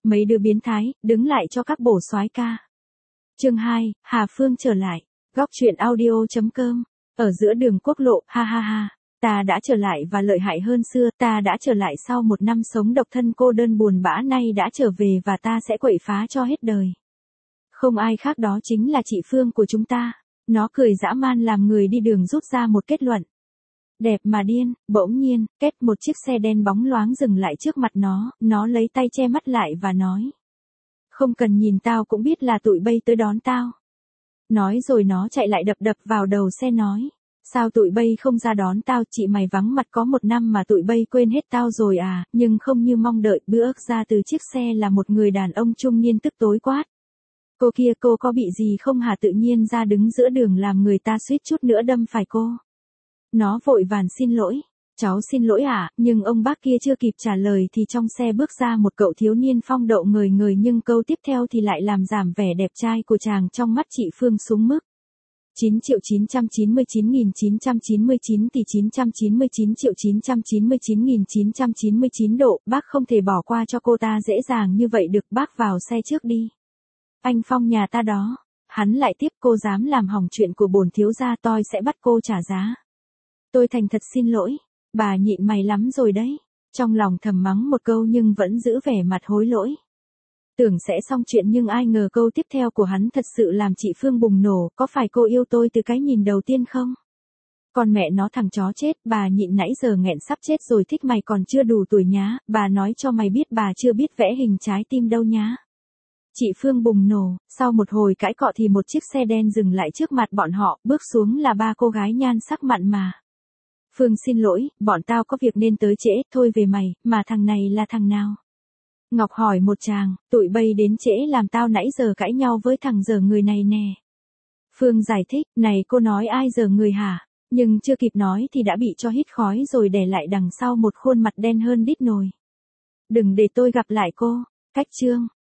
Mấy đứa biến thái, đứng lại cho các bổ soái ca. Chương 2, Hà Phương trở lại. Góc truyện audio.com. Ở giữa đường quốc lộ, ha ha ha. Ta đã trở lại và lợi hại hơn xưa, ta đã trở lại sau một năm sống độc thân cô đơn buồn bã, nay đã trở về và ta sẽ quậy phá cho hết đời. Không ai khác đó chính là chị Phương của chúng ta. Nó cười dã man làm người đi đường rút ra một kết luận. Đẹp mà điên, bỗng nhiên, két một chiếc xe đen bóng loáng dừng lại trước mặt nó lấy tay che mắt lại và nói. Không cần nhìn tao cũng biết là tụi bay tới đón tao. Nói rồi nó chạy lại đập vào đầu xe nói. Sao tụi bay không ra đón tao, chị mày vắng mặt có một năm mà tụi bay quên hết tao rồi à, nhưng không như mong đợi, bước ra từ chiếc xe là một người đàn ông trung niên tức tối quát. Cô kia, cô có bị gì không hả, tự nhiên ra đứng giữa đường làm người ta suýt chút nữa đâm phải cô. Nó vội vàng xin lỗi. Cháu xin lỗi ạ, nhưng ông bác kia chưa kịp trả lời thì trong xe bước ra một cậu thiếu niên phong độ ngời ngời, nhưng câu tiếp theo thì lại làm giảm vẻ đẹp trai của chàng trong mắt chị Phương xuống mức 9.999.999 tỷ 999.999.999 độ, bác không thể bỏ qua cho cô ta dễ dàng như vậy được, bác vào xe trước đi. Anh Phong nhà ta đó. Hắn lại tiếp, cô dám làm hỏng chuyện của bổn thiếu gia tôi sẽ bắt cô trả giá. Tôi thành thật xin lỗi. Bà nhịn mày lắm rồi đấy. Trong lòng thầm mắng một câu nhưng vẫn giữ vẻ mặt hối lỗi. Tưởng sẽ xong chuyện nhưng ai ngờ câu tiếp theo của hắn thật sự làm chị Phương bùng nổ. Có phải cô yêu tôi từ cái nhìn đầu tiên không? Còn mẹ nó thằng chó chết, bà nhịn nãy giờ nghẹn sắp chết rồi, thích mày còn chưa đủ tuổi nhá. Bà nói cho mày biết bà chưa biết vẽ hình trái tim đâu nhá. Chị Phương bùng nổ, sau một hồi cãi cọ thì một chiếc xe đen dừng lại trước mặt bọn họ, bước xuống là ba cô gái nhan sắc mặn mà. Phương xin lỗi, bọn tao có việc nên tới trễ, thôi về mày, mà thằng này là thằng nào? Ngọc hỏi một chàng, tụi bay đến trễ làm tao nãy giờ cãi nhau với thằng dở người này nè. Phương giải thích, này cô nói ai dở người hả? Nhưng chưa kịp nói thì đã bị cho hít khói rồi để lại đằng sau một khuôn mặt đen hơn đít nồi. Đừng để tôi gặp lại cô. Cách chương.